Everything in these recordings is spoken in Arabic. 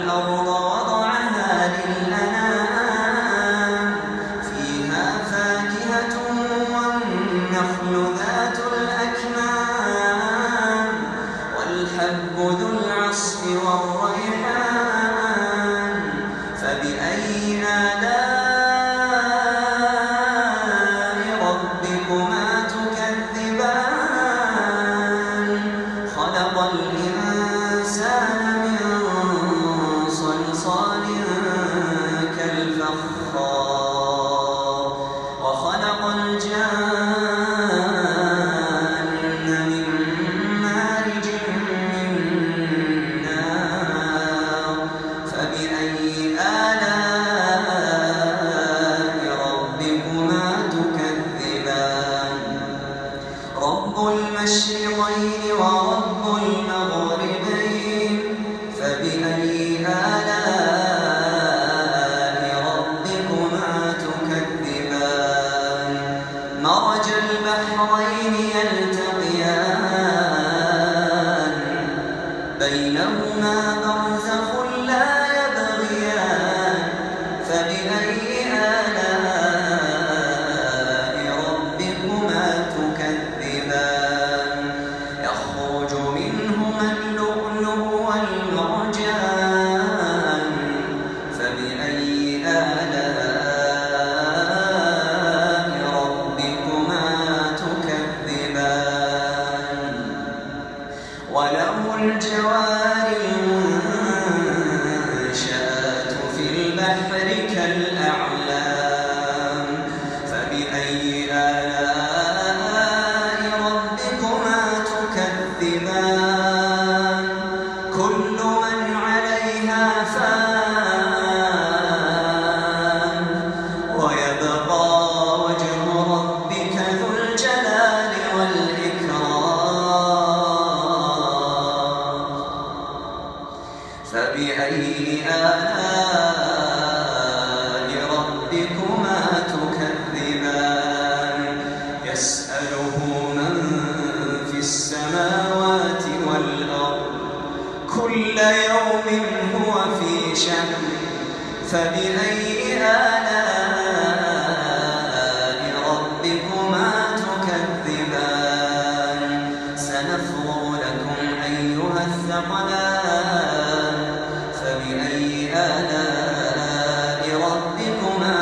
والأرض وضعها للأنام فيها فاكهة والنخل ذات الأكمام والحب ذو العصف والريحان فبأي آلاء ربكما تكذبان خلق الإنسان من صلصال كالفخار وخلق الجان من مارج من نار فبأي آلاء ربكما تكذبان رب المشرقين ورب المغربين فبأي آلاء ربكما تكذبان مرج البحرين يلتقيان بينهما برزخ لا يبغيان فبأي آلاء ربكما تكذبان يخرج منهما اللؤلؤ والمرجان فبأي آلاء ربكما تكذبان وله الجوار المنشآت في البحر كالأعلام فبأي آلاء ربكما تكذبان كل من عليها فان ويبقى وجه ربك ذو الجلال والإكرام فبأي آلاء ربكما تكذبان يسأله من في السماوات والأرض كل يوم هو في شأن فبأي آلاء ربكما تكذبان سنفرغ لكم أيها الثقلان فبأي آلاء ربكما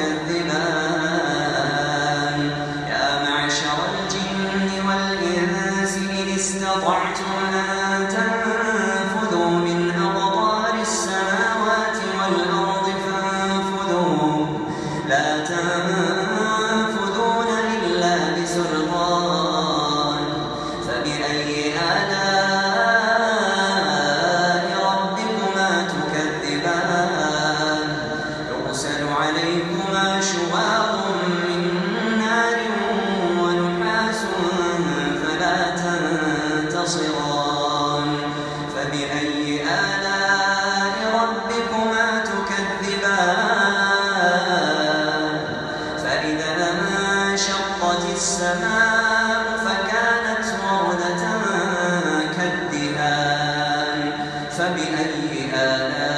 تكذبان يا معشر الجن والإنس إن استطعتم أن تنفذوا من أقطار السماوات والأرض فانفذوا لا تنفذون إلا بسلطان فبأي آلاء ربكما تكذبان يرسل عليكما شواظ من نار ونحاس فلا تنتصران فبأي آلاء ربكما تكذبان فإذا انشقت السماء فكانت وردة كالدهان فبأي آلاء